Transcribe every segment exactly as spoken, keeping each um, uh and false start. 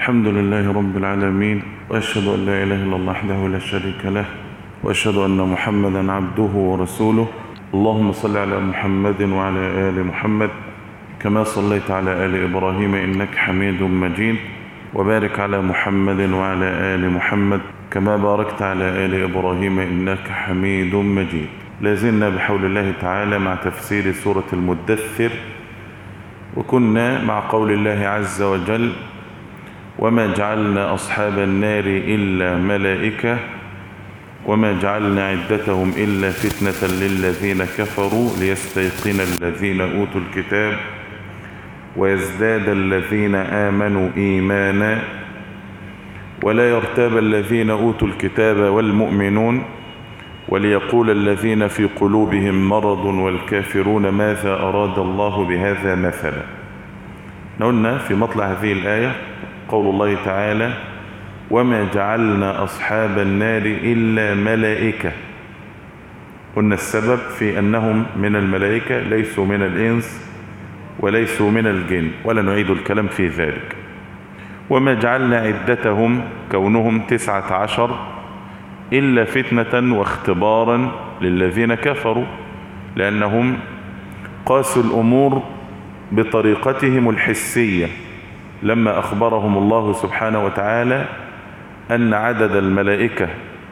الحمد لله رب العالمين، وأشهد أن لا إله إلا الله وحده لا شريك له، وأشهد أن محمدا عبده ورسوله. اللهم صل على محمد وعلى آل محمد كما صليت على آل إبراهيم إنك حميد مجيد، وبارك على محمد وعلى آل محمد كما باركت على آل إبراهيم إنك حميد مجيد. لازلنا بحول الله تعالى مع تفسير سورة المدثر، وكنا مع قول الله عز وجل: وما جعلنا أصحاب النار إلا ملائكة وما جعلنا عدتهم إلا فتنة للذين كفروا ليستيقن الذين أوتوا الكتاب ويزداد الذين آمنوا إيمانا ولا يرتاب الذين أوتوا الكتاب والمؤمنون وليقول الذين في قلوبهم مرض والكافرون ماذا أراد الله بهذا مثلا. قلنا في مطلع هذه الآية قول الله تعالى: وما جعلنا أصحاب النار إلا ملائكة. قلنا السبب في أنهم من الملائكة، ليسوا من الإنس وليسوا من الجن، ولا نعيد الكلام في ذلك. وما جعلنا عدتهم كونهم تسعة عشر إلا فتنة واختبارا للذين كفروا، لأنهم قاسوا الأمور بطريقتهم الحسية لما أخبرهم الله سبحانه وتعالى أن عدد الملائكة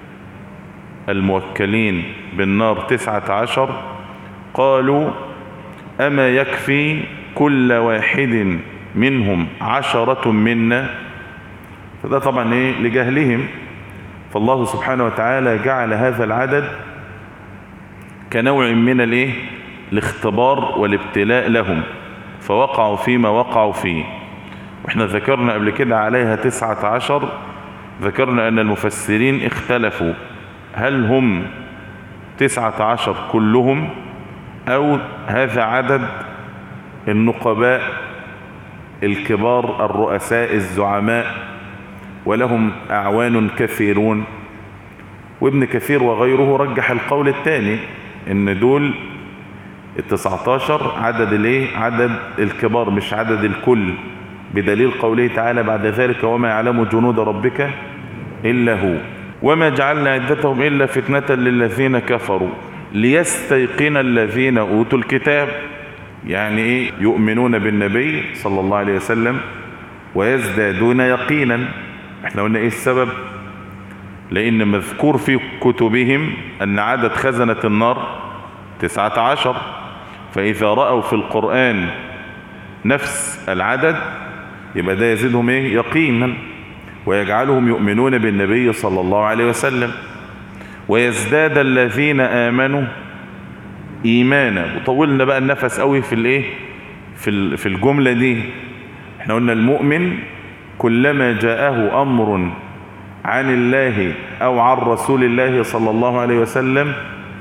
الموكلين بالنار تسعة عشر، قالوا: أما يكفي كل واحد منهم عشرة منا؟ فده طبعا إيه؟ لجهلهم. فالله سبحانه وتعالى جعل هذا العدد كنوع من الايه الاختبار والابتلاء لهم، فوقعوا فيما وقعوا فيه. واحنا ذكرنا قبل كده عليها تسعة عشر، ذكرنا ان المفسرين اختلفوا هل هم تسعة عشر كلهم او هذا عدد النقباء الكبار الرؤساء الزعماء ولهم أعوان كثيرون. وابن كثير وغيره رجح القول الثاني، ان دول التسعة عشر عدد الايه عدد الكبار مش عدد الكل، بدليل قوله تعالى بعد ذلك: وما يعلم جنود ربك إلا هو. وما جعلنا عدتهم إلا فتنة للذين كفروا ليستيقن الذين أوتوا الكتاب. يعني ايه؟ يؤمنون بالنبي صلى الله عليه وسلم ويزدادون يقينا. احنا قلنا ايه السبب؟ لان مذكور في كتبهم ان عدد خزنة النار تسعة عشر، فاذا رأوا في القرآن نفس العدد يبقى ده يزيدهم ايه؟ يقينا، ويجعلهم يؤمنون بالنبي صلى الله عليه وسلم. ويزداد الذين آمنوا ايمانا. وطولنا بقى النفس قوي في الايه في في الجملة دي. احنا قلنا المؤمن كلما جاءه امر عن الله او عن رسول الله صلى الله عليه وسلم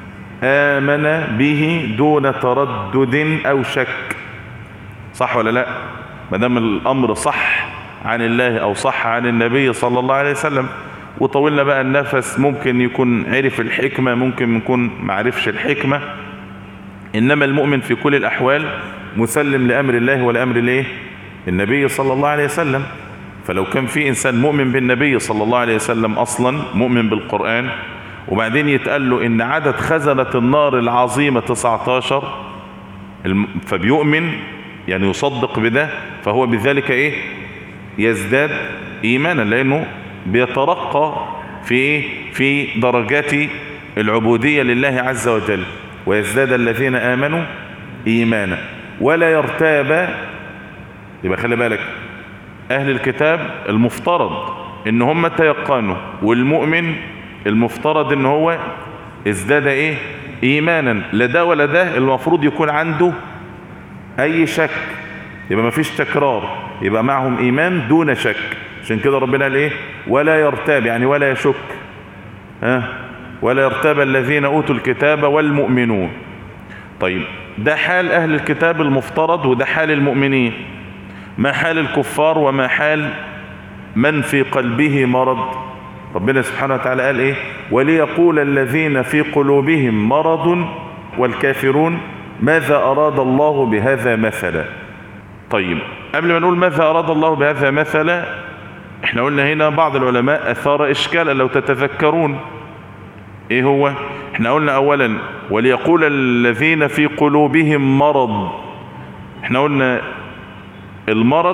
آمن به دون تردد او شك. صح ولا لا؟ ما دام الامر صح عن الله او صح عن النبي صلى الله عليه وسلم. وطولنا بقى النفس، ممكن يكون عرف الحكمة، ممكن يكون معرفش الحكمة، انما المؤمن في كل الاحوال مسلم لامر الله ولامر الايه النبي صلى الله عليه وسلم. فلو كان في انسان مؤمن بالنبي صلى الله عليه وسلم اصلا، مؤمن بالقرآن، وبعدين يتقال له ان عدد خزنة النار العظيمة تسعة عشر، فبيؤمن يعني يصدق بده، فهو بذلك ايه يزداد ايمانا، لانه بيترقى في ايه في درجات العبودية لله عز وجل. ويزداد الذين آمنوا إيمانا ولا يرتاب. يبقى خلي بالك، أهل الكتاب المفترض إن هم تيقنوا، والمؤمن المفترض إن هو ازداد إيه إيمانا. لا ده ولا ده المفروض يكون عنده أي شك، يبقى ما فيش تكرار، يبقى معهم إيمان دون شك. عشان كده ربنا قال إيه؟ ولا يرتاب، يعني ولا يشك. ها؟ ولا يرتاب الذين أوتوا الكتاب والمؤمنون. طيب ده حال أهل الكتاب المفترض، وده حال المؤمنين. ما حال الكفار وما حال من في قلبه مرض؟ ربنا سبحانه وتعالى قال إيه؟ وليقول الذين في قلوبهم مرض والكافرون ماذا أراد الله بهذا مثلا. طيب قبل ما نقول ماذا أراد الله بهذا مثلا، احنا قلنا هنا بعض العلماء اثار اشكالا لو تتذكرون. ايه هو؟ احنا قلنا اولا وليقول الذين في قلوبهم مرض. احنا قلنا المرض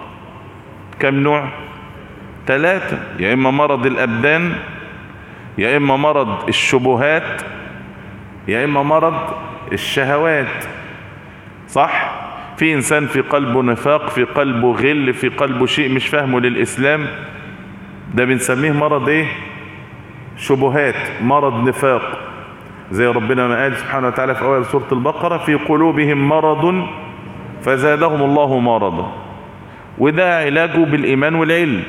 كم نوع؟ ثلاثة، يا اما مرض الابدان، يا اما مرض الشبهات، يا اما مرض الشهوات. صح؟ في انسان في قلبه نفاق، في قلبه غل، في قلبه شيء مش فاهمه للاسلام، ده بنسميه مرض ايه؟ شبهات، مرض نفاق. زي ربنا ما قال سبحانه وتعالى في اول سورة البقرة في قلوبهم مرض فزادهم الله مرضا، وده علاجه بالايمان والعلم.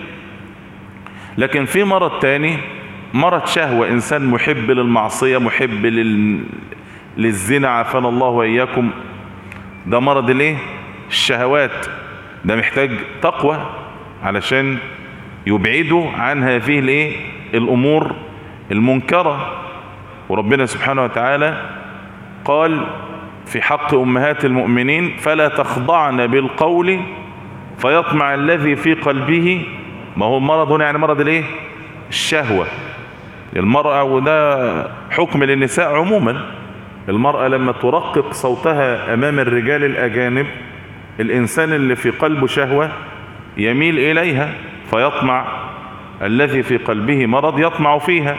لكن في مرض تاني، مرض شهوة، انسان محب للمعصية، محب لل... للزنا، عافانا الله واياكم، ده مرض الايه؟ الشهوات. ده محتاج تقوى علشان يبعدوا عن هذه الايه؟ الامور المنكرة. وربنا سبحانه وتعالى قال في حق امهات المؤمنين فلا تخضعن بالقول فيطمع الذي في قلبه، ما هو المرض هنا يعني مرض الايه؟ الشهوة. المرأة، وده حكم للنساء عموما، المرأة لما ترقق صوتها امام الرجال الاجانب، الانسان اللي في قلبه شهوة يميل اليها، فيطمع الذي في قلبه مرض يطمع فيها.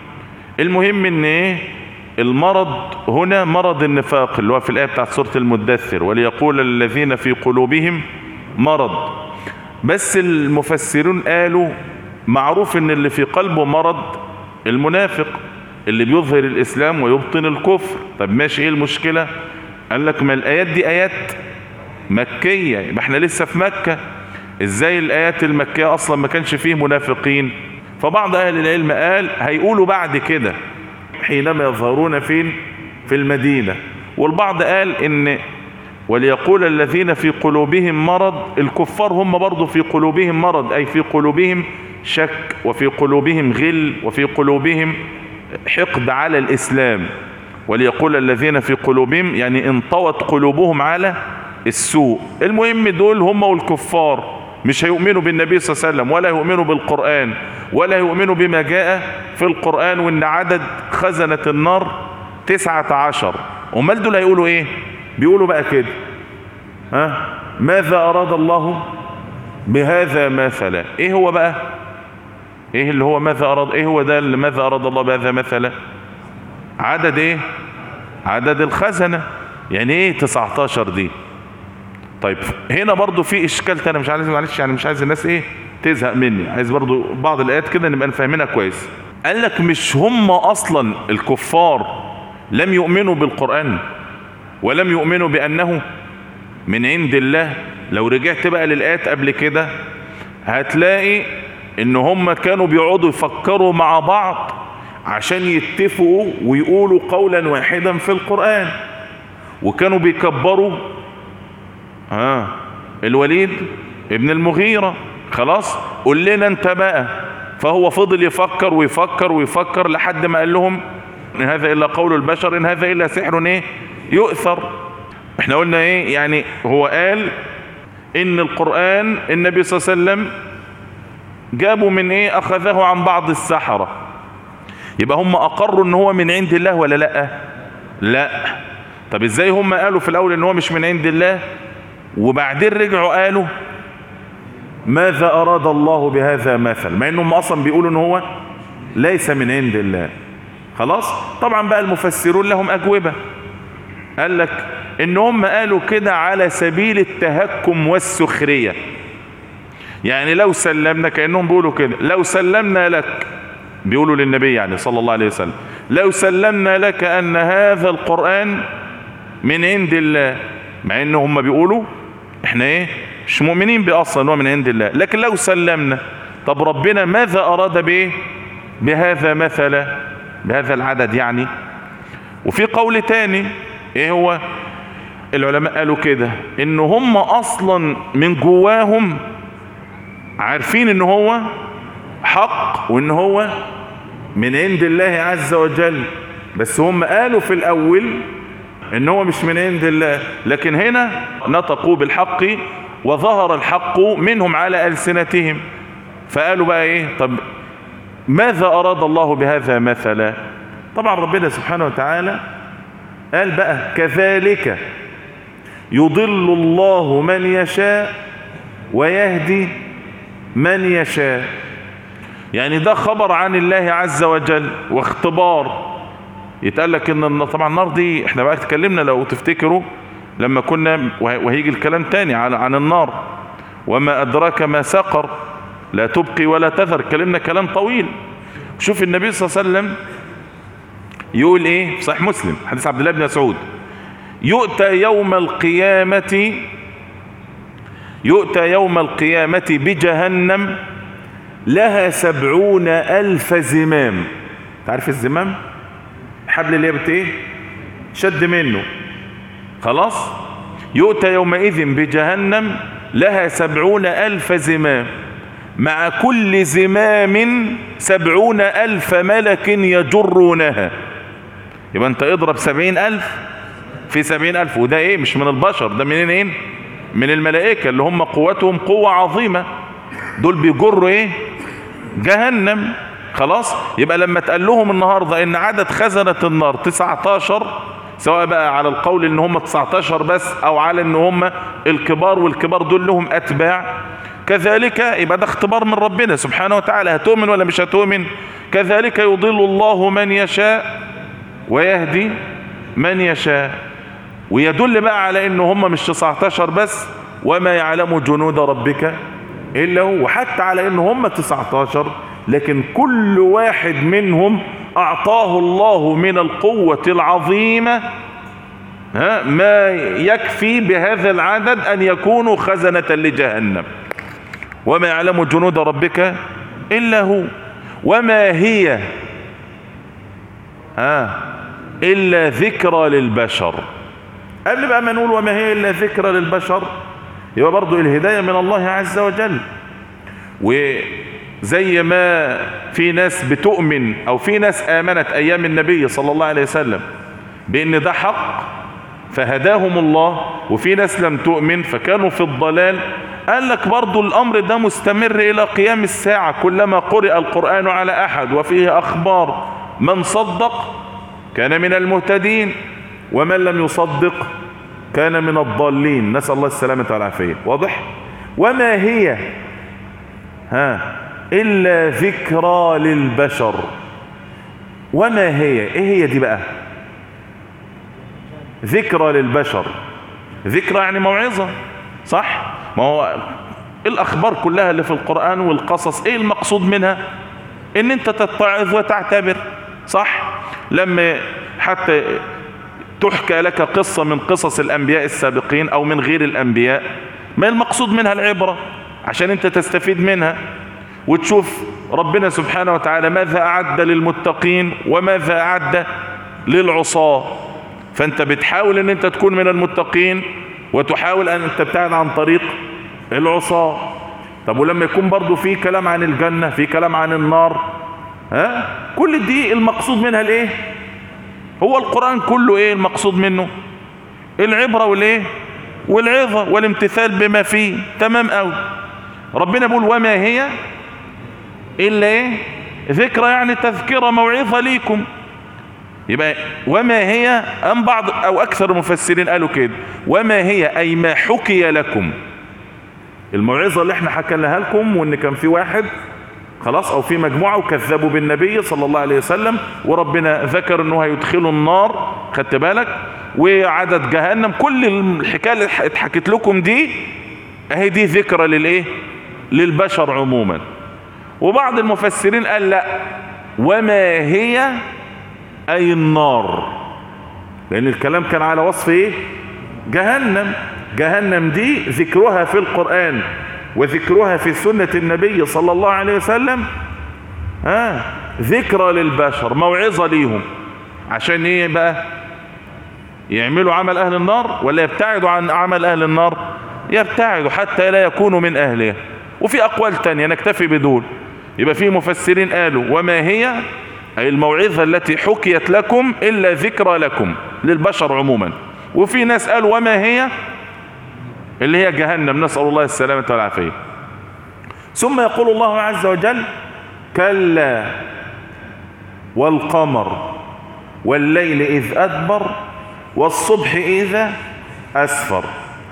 المهم ان ايه؟ المرض هنا مرض النفاق اللي هو في الآية بتاعت سورة المدثر وليقول الذين في قلوبهم مرض. بس المفسرون قالوا معروف ان اللي في قلبه مرض المنافق اللي بيظهر الاسلام ويبطن الكفر. طب ماشي، ايه المشكلة؟ قال لك ما الايات دي ايات مكية، يبقى احنا لسه في مكة، ازاي الايات المكية اصلا ما كانش فيه منافقين؟ فبعض اهل العلم قال هيقولوا بعد كده حينما يظهرون فين؟ في المدينة. والبعض قال ان وليقول الذين في قلوبهم مرض، الكفار هم برضو في قلوبهم مرض، اي في قلوبهم شك، وفي قلوبهم غل، وفي قلوبهم حقد على الاسلام. وليقول الذين في قلوبهم يعني انطوت قلوبهم على السوء. المهم دول هم والكفار مش هيؤمنوا بالنبي صلى الله عليه وسلم، ولا يؤمنوا بالقرآن، ولا يؤمنوا بما جاء في القرآن، وان عدد خزنة النار تسعة عشر. امال دول هيقولوا ايه؟ بيقولوا بقى كده ها ماذا اراد الله بهذا مثلا. ايه هو بقى؟ ايه اللي هو ماذا اراد؟ ايه هو ده اللي ماذا اراد الله بهذا مثلا؟ عدد ايه؟ عدد الخزنة. يعني ايه تسعة عشر دي؟ طيب هنا برضو في اشكال تاني، مش عايز معلش يعني مش عايز الناس ايه تزهق مني، عايز برضو بعض الايات كده نبقى نفهمها كويس. قال لك مش هم اصلا الكفار لم يؤمنوا بالقرآن ولم يؤمنوا بانه من عند الله؟ لو رجعت بقى للآيات قبل كده هتلاقي ان هم كانوا بيقعدوا يفكروا مع بعض عشان يتفقوا ويقولوا قولا واحدا في القرآن، وكانوا بيكبروا ها الوليد ابن المغيرة. خلاص قول لنا انت بقى. فهو فضل يفكر ويفكر ويفكر لحد ما قال لهم ان هذا الا قول البشر، ان هذا الا سحر ايه يؤثر. احنا قلنا ايه يعني؟ هو قال ان القرآن النبي صلى الله عليه وسلم جابوا من ايه؟ اخذه عن بعض السحرة. يبقى هم اقروا ان هو من عند الله ولا لا؟ لا. طب ازاي هم قالوا في الاول ان هو مش من عند الله وبعدين رجعوا قالوا ماذا اراد الله بهذا مثل، مع انهم اصلا بيقولوا ان هو ليس من عند الله؟ خلاص. طبعا بقى المفسرون لهم اجوبة. قال لك ان هم قالوا كده على سبيل التهكم والسخرية. يعني لو سلمنا، كأنهم بيقولوا كده لو سلمنا لك، بيقولوا للنبي يعني صلى الله عليه وسلم، لو سلمنا لك ان هذا القرآن من عند الله، مع ان هم بيقولوا احنا ايه مش مؤمنين باصلا انه من عند الله، لكن لو سلمنا طب ربنا ماذا اراد بايه بهذا مثلا، بهذا العدد يعني. وفي قول تاني ايه هو؟ العلماء قالوا كده ان هم اصلا من جواهم عارفين ان هو حق وان هو من عند الله عز وجل، بس هم قالوا في الاول ان هو مش من عند الله، لكن هنا نطقوا بالحق وظهر الحق منهم على ألسنتهم. فقالوا بقى ايه؟ طب ماذا اراد الله بهذا مثلا؟ طبعا ربنا سبحانه وتعالى قال بقى كذلك يضل الله من يشاء ويهدي من يشاء. يعني ده خبر عن الله عز وجل واختبار. يتقال لك ان طبعا النار دي احنا بقى اتكلمنا لو تفتكروا لما كنا، وهيجي الكلام تاني عن النار، وما ادراك ما سقر لا تبقي ولا تذر، اتكلمنا كلام طويل. شوف النبي صلى الله عليه وسلم يقول ايه في صحيح مسلم حديث عبد الله بن مسعود: يؤتى يوم القيامة يؤتى يوم القيامة بجهنم لها سبعون ألف زمام. تعرف الزمام؟ الحبل اللي بت ايه شد منه خلاص. يؤتى يومئذ بجهنم لها سبعون ألف زمام، مع كل زمام سبعون ألف ملك يجرونها. يبقى انت اضرب سبعين ألف في سبعين ألف، وده ايه مش من البشر، ده منين ايه؟ من الملائكة اللي هم قوتهم قوة عظيمة، دول بيجروا ايه؟ جهنم. خلاص. يبقى لما تقال لهم النهاردة ان عدد خزنة النار تسعتاشر، سواء بقى على القول ان هم تسعتاشر بس او على ان هم الكبار، والكبار دول لهم اتباع كذلك، يبقى ده اختبار من ربنا سبحانه وتعالى. هتؤمن ولا مش هتؤمن؟ كذلك يضل الله من يشاء ويهدي من يشاء. ويدل بقى على ان هم مش تسعتاشر بس، وما يعلم جنود ربك الا هو، وحتى على ان هم تسعتاشر لكن كل واحد منهم اعطاه الله من القوة العظيمة ها ما يكفي بهذا العدد ان يكونوا خزنة لجهنم. وما يعلم جنود ربك الا هو. وما هي ها الا ذكرى للبشر. قبل بقى ما نقول وما هي الا ذكرى للبشر، يبقى برضو الهداية من الله عز وجل. وزي ما في ناس بتؤمن او في ناس امنت ايام النبي صلى الله عليه وسلم بان ده حق فهداهم الله، وفي ناس لم تؤمن فكانوا في الضلال، قال لك برضو الامر ده مستمر الى قيام الساعة. كلما قرئ القرآن على احد وفيه اخبار من صدق كان من المهتدين، ومن لم يصدق كان من الضالين، نسأل الله السلامة والعافية. واضح؟ وما هي ها إلا ذكرى للبشر. وما هي ايه هي دي بقى؟ ذكرى للبشر. ذكرى يعني موعظة، صح؟ ما هو الأخبار كلها اللي في القرآن والقصص ايه المقصود منها؟ ان انت تتعظ وتعتبر، صح؟ لما حتى تحكى لك قصة من قصص الأنبياء السابقين أو من غير الأنبياء، ما المقصود منها؟ العبرة، عشان أنت تستفيد منها وتشوف ربنا سبحانه وتعالى ماذا أعد للمتقين وماذا أعد للعصاة. فأنت بتحاول أن أنت تكون من المتقين وتحاول أن أنت تبتعد عن طريق العصاة. طب ولما يكون برضو في كلام عن الجنة، في كلام عن النار، ها كل دي المقصود منها الايه؟ هو القرآن كله ايه المقصود منه؟ العبرة والايه؟ والعظة والامتثال بما فيه. تمام قوي. ربنا بيقول وما هي الا ايه؟ ذكرى، يعني تذكرة موعظة ليكم. يبقى وما هي، ام بعض او اكثر المفسرين قالوا كده وما هي اي ما حكي لكم. الموعظة اللي احنا حكيناها لكم، وان كان في واحد خلاص او في مجموعة وكذبوا بالنبي صلى الله عليه وسلم، وربنا ذكر انه هيدخلوا النار، خدت بالك؟ وعدد جهنم، كل الحكاية اللي اتحكت لكم دي اهي دي ذكرى للايه؟ للبشر عموما. وبعض المفسرين قال لا، وما هي اي النار، لان الكلام كان على وصف ايه؟ جهنم. جهنم دي ذكرها في القرآن وذكرها في سنة النبي صلى الله عليه وسلم ها ذكرى للبشر، موعظة ليهم. عشان ايه بقى؟ يعملوا عمل اهل النار ولا يبتعدوا عن عمل اهل النار؟ يبتعدوا حتى لا يكونوا من اهلها. وفي اقوال تانية نكتفي بدول. يبقى في مفسرين قالوا وما هي اي الموعظة التي حكيت لكم الا ذكرى لكم للبشر عموما. وفي ناس قالوا وما هي اللي هي جهنم، نسأل الله السلامة والعافية. ثم يقول الله عز وجل كلا والقمر والليل إذ أدبر والصبح إذا أسفر.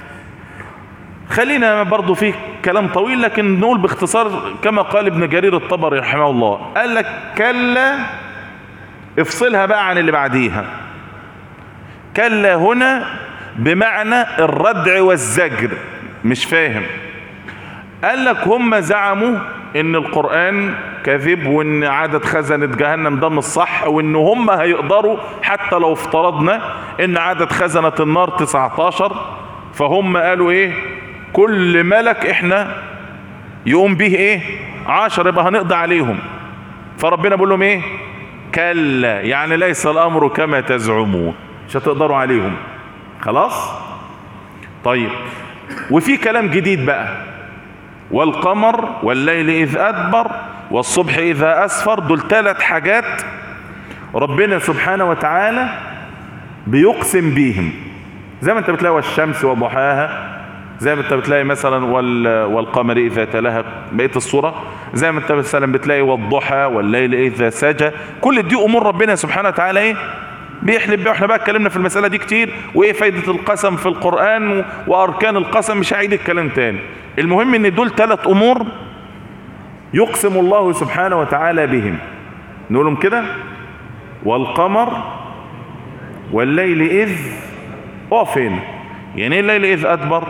خلينا برضو فيه كلام طويل لكن نقول باختصار كما قال ابن جرير الطبري رحمه الله، قال لك كلا افصلها بقى عن اللي بعديها. كلا هنا بمعنى الردع والزجر. مش فاهم؟ قال لك هم زعموا ان القرآن كذب وان عدد خزنة جهنم ده مش صح، وان هم هيقدروا حتى لو افترضنا ان عدد خزنة النار تسعة عشر، فهم قالوا ايه كل ملك احنا يقوم به ايه عشر يبقى هنقضي عليهم. فربنا بيقول لهم ايه كلا، يعني ليس الامر كما تزعمون، مش هتقدروا عليهم. خلاص طيب. وفي كلام جديد بقى، والقمر والليل إذ أدبر والصبح إذا أسفر. دول ثلاث حاجات ربنا سبحانه وتعالى بيقسم بيهم، زي ما انت بتلاقي والشمس وضحاها، زي ما انت بتلاقي مثلا والقمر إذا تلاها بقية الصورة، زي ما انت مثلا بتلاقي والضحى والليل إذا سجى. كل دي أمور ربنا سبحانه وتعالى ايه بيحلف بيها. واحنا بقى اتكلمنا في المسألة دي كتير، وايه فايدة القسم في القرآن واركان القسم، مش هعيد الكلام تاني. المهم ان دول ثلاث امور يقسم الله سبحانه وتعالى بهم. نقولهم كده، والقمر والليل اذ اقف هنا. يعني ايه الليل اذ ادبر؟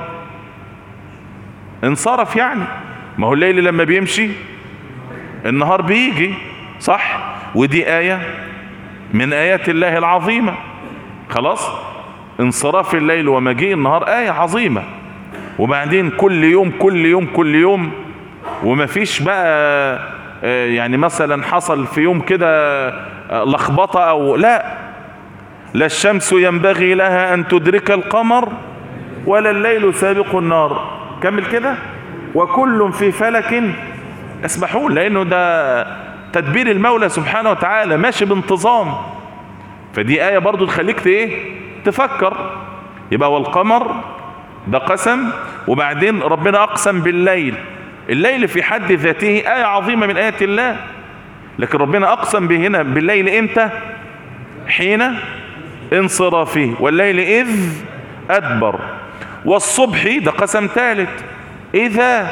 انصرف يعني، ما هو الليل لما بيمشي النهار بيجي، صح؟ ودي آية من آيات الله العظيمة. خلاص، انصراف الليل ومجيء النهار آية عظيمة. وبعدين كل يوم كل يوم كل يوم، وما فيش بقى يعني مثلا حصل في يوم كده لخبطة او لا. لا الشمس ينبغي لها ان تدرك القمر ولا الليل سابق النار. كمل كده، وكل في فلك يسبحون، لانه ده تدبير المولى سبحانه وتعالى ماشي بانتظام. فدي آية برضو تخليك ايه تفكر. يبقى والقمر ده قسم، وبعدين ربنا اقسم بالليل. الليل في حد ذاته آية عظيمة من آيات الله، لكن ربنا اقسم به هنا بالليل امتى؟ حين انصرافه. والليل اذ ادبر. والصبح ده قسم ثالث، اذا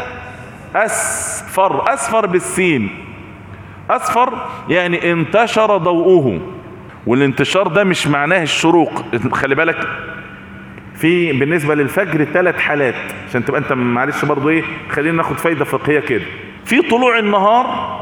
اسفر. اسفر بالسين. أسفر يعني انتشر ضوءه، والانتشار ده مش معناه الشروق. خلي بالك في بالنسبة للفجر ثلاث حالات عشان تبقى انت معلش برضو ايه، خلينا ناخد فايدة فقهية كده. في طلوع النهار،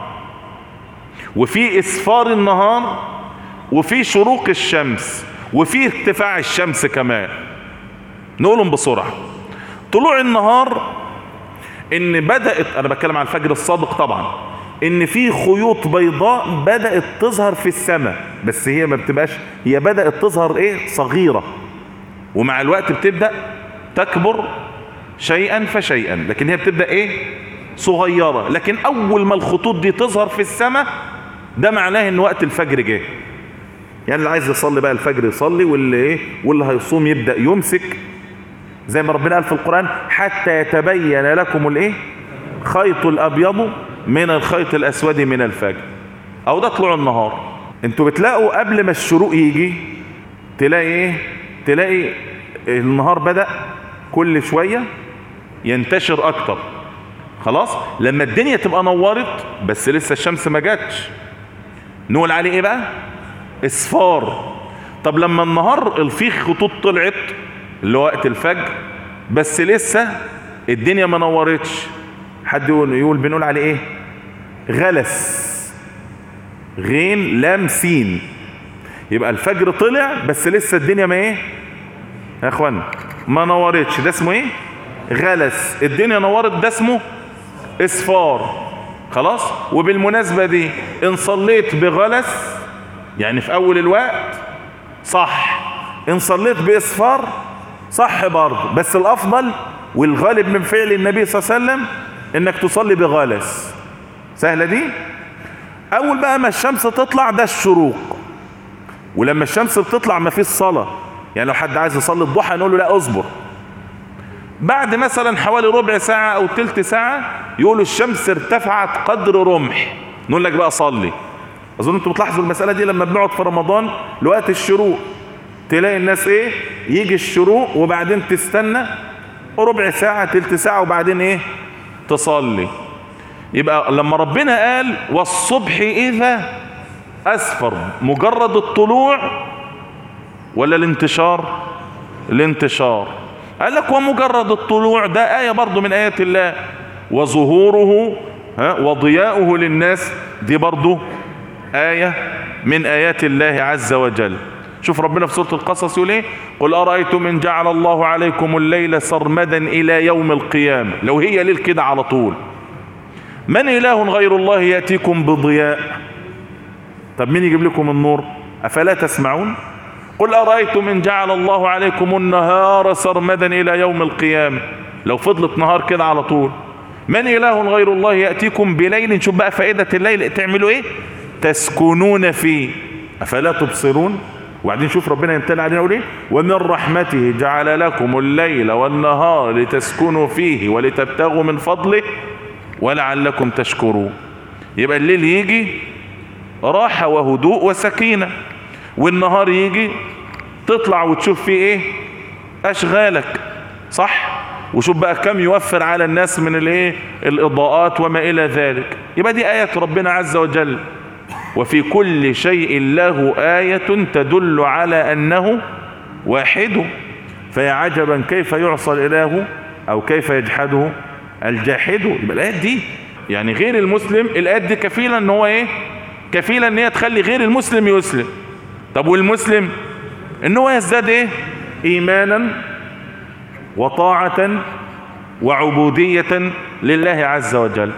وفي اسفار النهار، وفي شروق الشمس، وفي ارتفاع الشمس كمان. نقولهم بسرعة. طلوع النهار ان بدأت، انا بتكلم عن الفجر الصادق طبعا، ان في خيوط بيضاء بدأت تظهر في السماء، بس هي ما بتبقاش، هي بدأت تظهر ايه صغيرة، ومع الوقت بتبدأ تكبر شيئا فشيئا، لكن هي بتبدأ ايه صغيرة. لكن اول ما الخطوط دي تظهر في السماء ده معناه ان وقت الفجر جه. يعني اللي عايز يصلي بقى الفجر يصلي، واللي ايه واللي هيصوم يبدأ يمسك، زي ما ربنا قال في القرآن حتى يتبين لكم الايه خيط الابيض من الخيط الاسود من الفجر. او ده طلوع النهار. انتوا بتلاقوا قبل ما الشروق يجي تلاقي ايه، تلاقي النهار بدأ كل شوية ينتشر اكتر. خلاص، لما الدنيا تبقى نورت بس لسه الشمس ما جاتش، نقول عليه ايه بقى اصفار. طب لما النهار الفيخ خطوط طلعت اللي هو وقت الفجر بس لسه الدنيا ما نورتش، حد يقول, يقول بنقول عليه ايه غلس. غين لام سين. يبقى الفجر طلع بس لسه الدنيا ما ايه يا اخوانا ما نورتش، ده اسمه ايه غلس. الدنيا نورت ده اسمه اصفار. خلاص. وبالمناسبة دي ان صليت بغلس يعني في اول الوقت صح، ان صليت باصفار صح برضه، بس الافضل والغالب من فعل النبي صلى الله عليه وسلم انك تصلي بغلس. سهلة دي. اول بقى ما الشمس تطلع ده الشروق، ولما الشمس بتطلع ما فيش صلاة. يعني لو حد عايز يصلي الضحى نقول له لا اصبر، بعد مثلا حوالي ربع ساعة او تلت ساعة يقولوا الشمس ارتفعت قدر رمح، نقول لك بقى صلي. اظن انتم بتلاحظوا المسألة دي لما بنقعد في رمضان لوقت الشروق، تلاقي الناس ايه، يجي الشروق وبعدين تستنى ربع ساعة تلت ساعة وبعدين ايه تصلي. يبقى لما ربنا قال والصبح اذا اسفر، مجرد الطلوع ولا الانتشار؟ الانتشار. قال لك ومجرد الطلوع ده آية برضو من آيات الله، وظهوره ها وضياؤه للناس دي برضو آية من آيات الله عز وجل. شوف ربنا في سورة القصص يقول ايه، قل أرأيتم إن جعل الله عليكم الليل سرمدا إلى يوم القيامة، لو هي ليل كده على طول، من إله غير الله يأتيكم بضياء؟ طب مين يجيب لكم النور؟ أفلا تسمعون؟ قل أرأيتم إن جعل الله عليكم النهار سرمدا إلى يوم القيامة، لو فضلت نهار كده على طول، من إله غير الله يأتيكم بليل، شوف بقى فائدة الليل، تعملوا إيه؟ تسكنون فيه، أفلا تبصرون؟ وبعدين شوف ربنا يمتلئ علينا يقول ايه، ومن رحمته جعل لكم الليل والنهار لتسكنوا فيه ولتبتغوا من فضله ولعلكم تشكرون. يبقى الليل يجي راحة وهدوء وسكينة، والنهار يجي تطلع وتشوف فيه ايه اشغالك، صح؟ وشوف بقى كم يوفر على الناس من الايه الاضاءات وما الى ذلك. يبقى دي آيات ربنا عز وجل. وفي كل شيء له آية تدل على أنه واحد، فيا عجبا كيف يعصى الإله أو كيف يجحده الجاحد. يبقى الآيات دي يعني غير المسلم، الآيات دي كفيلة ان هو ايه، كفيلة ان هي تخلي غير المسلم يسلم. طب والمسلم ان هو يزداد ايه، ايمانا وطاعة وعبودية لله عز وجل.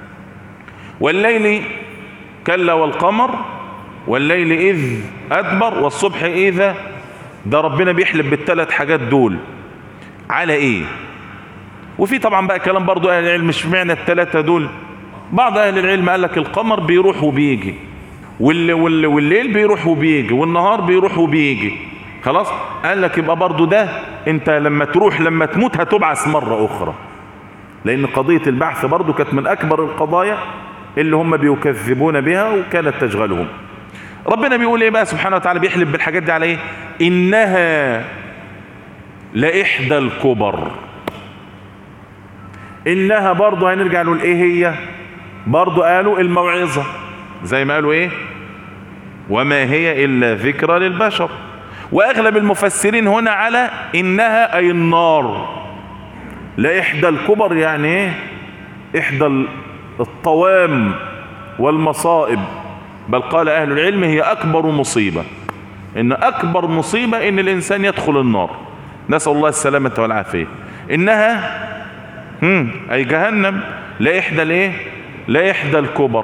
والليل كلا والقمر والليل إذ أدبر والصبح إذا، ده ربنا بيحلب بالثلاث حاجات دول على إيه؟ وفي طبعا بقى كلام برضو أهل العلم مش معنى الثلاثة دول. بعض أهل العلم قال لك القمر بيروح وبيجي، والليل بيروح وبيجي، والنهار بيروح وبيجي، خلاص. قال لك يبقى برضو ده انت لما تروح لما تموت هتبعث مرة أخرى، لأن قضية البعث برضو كانت من أكبر القضايا اللي هم بيكذبون بها وكانت تشغلهم. ربنا بيقول ايه بقى سبحانه وتعالى، بيحلب بالحاجات دي على ايه، انها لإحدى الكبر. انها برضو هنرجع نقول ايه هي، برضو قالوا الموعظة، زي ما قالوا ايه وما هي الا ذكرى للبشر. واغلب المفسرين هنا على انها اي النار، لإحدى الكبر يعني ايه، احدى الطوام والمصائب. بل قال اهل العلم هي اكبر مصيبة، ان اكبر مصيبة ان الانسان يدخل النار، نسأل الله السلامة والعافية. انها هم اي جهنم لا احدى الايه، لا احدى الكبر،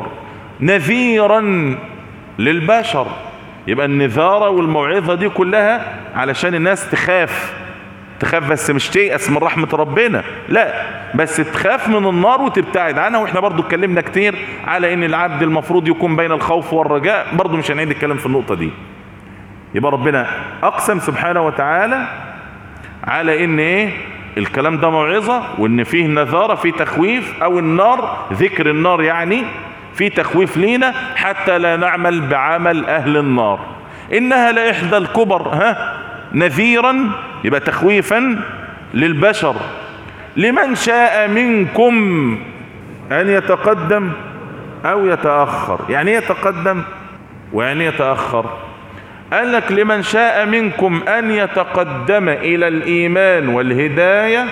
نذيرا للبشر. يبقى النذارة والموعظة دي كلها علشان الناس تخاف، تخاف بس مش تيأس من رحمة ربنا، لا، بس تخاف من النار وتبتعد عنها. واحنا برضو اتكلمنا كتير على ان العبد المفروض يكون بين الخوف والرجاء، برضو مش هنعيد الكلام في النقطة دي. يبقى ربنا اقسم سبحانه وتعالى على ان ايه الكلام ده موعظة، وان فيه نذارة، فيه تخويف، او النار ذكر النار يعني فيه تخويف لينا حتى لا نعمل بعمل اهل النار. انها لإحدى الكبر، ها، نذيرا يبقى تخويفا للبشر، لمن شاء منكم ان يتقدم او يتأخر. يعني يتقدم ويعني يتأخر. قال لك لمن شاء منكم ان يتقدم الى الايمان والهداية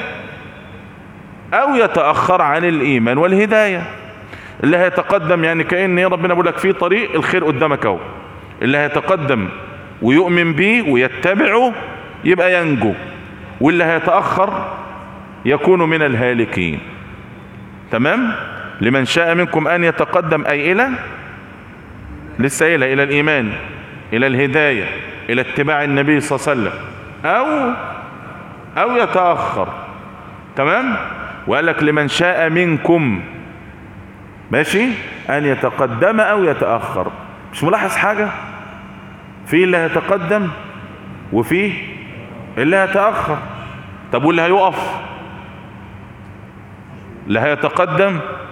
او يتأخر عن الايمان والهداية. اللي هيتقدم يعني كأن ربنا بيقول لك في طريق الخير قدامك اهو، اللي هيتقدم ويؤمن به ويتبعه يبقى ينجو، واللي هيتأخر يكون من الهالكين. تمام. لمن شاء منكم ان يتقدم اي الى، لسه الى الى الايمان، الى الهداية، الى اتباع النبي صلى الله عليه وسلم، او او يتأخر. تمام. وقال لك لمن شاء منكم، ماشي، ان يتقدم او يتأخر. مش ملاحظ حاجة؟ في اللي هيتقدم وفي اللي هيتأخر. طب واللي هيقف؟ اللي هيتقدم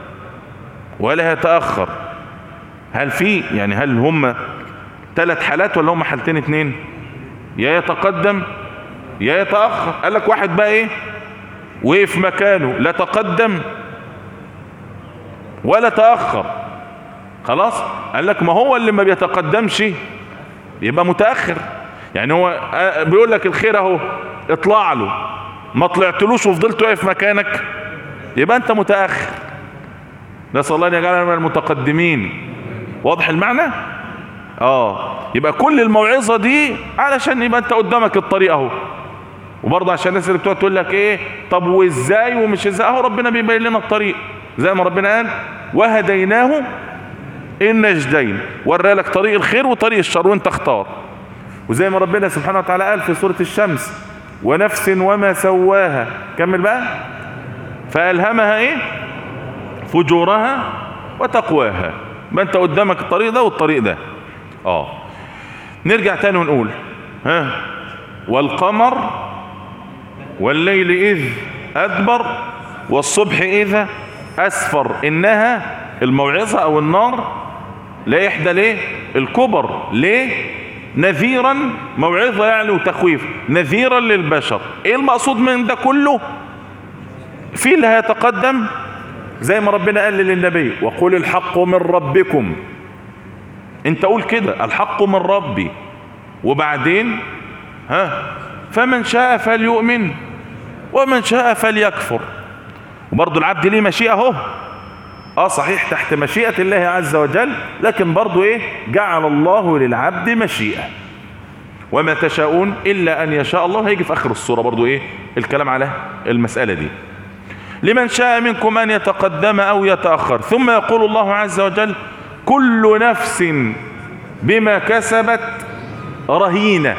ولا يتأخر. هل في يعني هل هم ثلاث حالات ولا هم حالتين اتنين؟ يا يتقدم يا يتأخر. قال لك واحد بقى ايه وقف مكانه، لا تقدم ولا تأخر، خلاص. قال لك ما هو اللي ما بيتقدمش يبقى متأخر. يعني هو بيقول لك الخير اهو اطلع له، ما طلعتلوش وفضلت واقف مكانك يبقى انت متأخر. نسأل الله ان يجعلنا من المتقدمين. واضح المعنى؟ اه يبقى كل الموعظة دي علشان يبقى انت قدامك الطريق اهو. وبرضه عشان الناس اللي بتقعد تقول لك ايه طب وازاي ومش ازاي، اهو ربنا بيبين لنا الطريق زي ما ربنا قال وهديناه النجدين، ورى لك طريق الخير وطريق الشر وانت اختار. وزي ما ربنا سبحانه وتعالى قال في سورة الشمس ونفس وما سواها، كمل بقى، فألهمها ايه فجورها وتقواها. ما انت قدامك الطريق ده والطريق ده. اه نرجع تاني ونقول ها والقمر والليل إذ أدبر والصبح إذا أسفر، إنها الموعظة أو النار لا إحدى ليه الكبر، ليه نذيرا، موعظة يعني وتخويف، نذيرا للبشر. إيه المقصود من ده كله؟ في اللي هيتقدم زي ما ربنا قال للنبي وقل الحق من ربكم، انت قول كده الحق من ربي، وبعدين ها فمن شاء فليؤمن ومن شاء فليكفر. وبرضه العبد ليه مشيئة اهو، اه صحيح تحت مشيئة الله عز وجل، لكن برضه ايه جعل الله للعبد مشيئة. وما تشاءون الا ان يشاء الله. هيجي في اخر السورة برضه ايه الكلام على المسألة دي. لمن شاء منكم ان يتقدم او يتأخر. ثم يقول الله عز وجل كل نفس بما كسبت رهينة.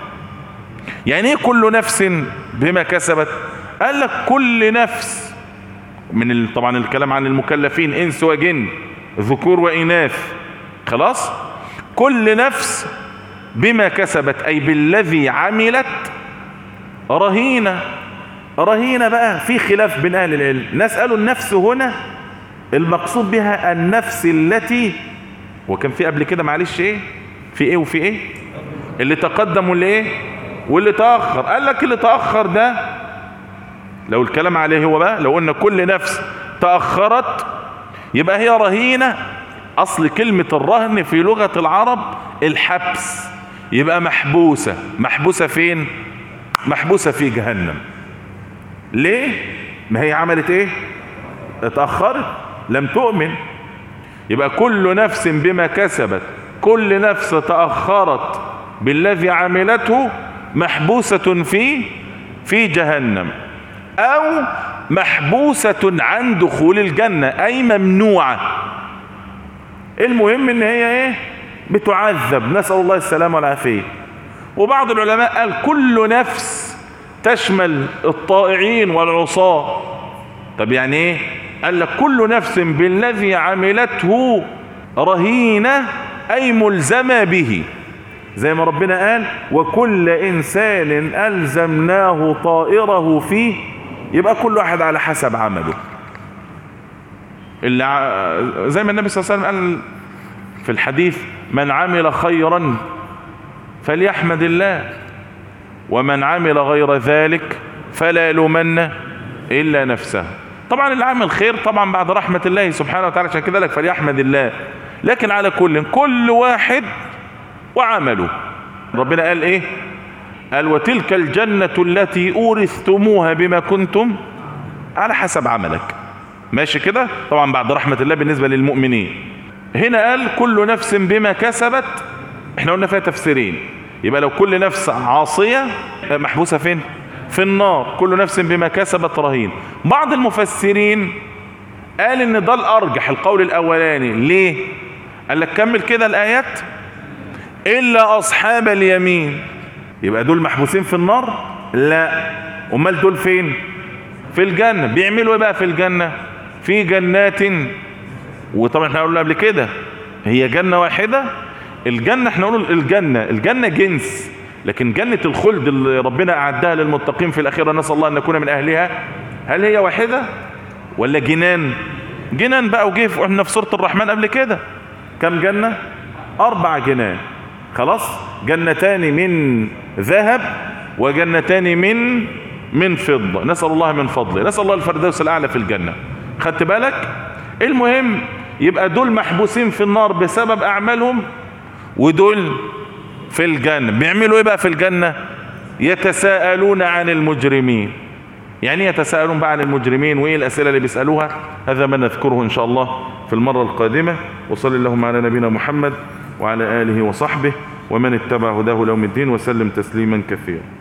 يعني ايه كل نفس بما كسبت؟ قال لك كل نفس من طبعا الكلام عن المكلفين انس وجن ذكور واناث، خلاص. كل نفس بما كسبت اي بالذي عملت رهينة. رهينة بقى في خلاف بين اهل العلم، ناس قالوا النفس هنا المقصود بها النفس التي، وكان في قبل كده معلش ايه في ايه وفي ايه اللي تقدم واللي ايه واللي تأخر. قال لك اللي تأخر ده لو الكلام عليه هو بقى لو قلنا كل نفس تأخرت يبقى هي رهينة. اصل كلمة الرهن في لغة العرب الحبس، يبقى محبوسة. محبوسة فين؟ محبوسة في جهنم. ليه؟ ما هي عملت ايه؟ اتأخرت، لم تؤمن. يبقى كل نفس بما كسبت، كل نفس تأخرت بالذي عملته محبوسة في في جهنم، او محبوسة عن دخول الجنة اي ممنوعة. المهم ان هي ايه بتعذب، نسأل الله السلامة والعافية. وبعض العلماء قال كل نفس تشمل الطائعين والعصاة. طب يعني ايه؟ قال لك كل نفس بالذي عملته رهينة اي ملزمة به، زي ما ربنا قال وكل انسان الزمناه طائره فيه. يبقى كل واحد على حسب عمله. اللي ع... زي ما النبي صلى الله عليه وسلم قال في الحديث من عمل خيرا فليحمد الله ومن عمل غير ذلك فلا يلومن الا نفسه. طبعا اللي عمل خير طبعا بعد رحمة الله سبحانه وتعالى، عشان كده لك فليحمد الله. لكن على كل كل واحد وعمله. ربنا قال ايه؟ قال وتلك الجنة التي أورثتموها بما كنتم على حسب عملك. ماشي كده؟ طبعا بعد رحمة الله بالنسبة للمؤمنين. هنا قال كل نفس بما كسبت، احنا قلنا فيها تفسيرين. يبقى لو كل نفس عاصية محبوسة فين؟ في النار. كل نفس بما كسبت رهين. بعض المفسرين قال ان ده الارجح، القول الاولاني. ليه؟ قال لك كمل كده الايات الا اصحاب اليمين. يبقى دول محبوسين في النار؟ لا. امال دول فين؟ في الجنة. بيعملوا ايه بقى في الجنة؟ في جنات. وطبعا احنا قلنا قبل كده هي جنة واحدة. الجنة احنا قلنا الجنة الجنة جنس، لكن جنة الخلد اللي ربنا اعدها للمتقين في الاخرة نسأل الله ان نكون من اهلها، هل هي واحدة ولا جنان؟ جنان بقى. وجه احنا في سورة الرحمن قبل كده كم جنة؟ اربع جنان. خلاص، جنتان من ذهب وجنتان من من فضة، نسأل الله من فضله، نسأل الله الفردوس الأعلى في الجنة. خدت بالك؟ المهم يبقى دول محبوسين في النار بسبب أعمالهم، ودول في الجنة. بيعملوا ايه بقى في الجنة؟ يتساءلون عن المجرمين. يعني يتساءلون بقى عن المجرمين، وايه الأسئلة اللي بيسألوها؟ هذا ما نذكره إن شاء الله في المرة القادمة. وصلى اللهم على نبينا محمد وعلى آله وصحبه ومن اتبع هداه ليوم الدين، وسلم تسليما كثيرا.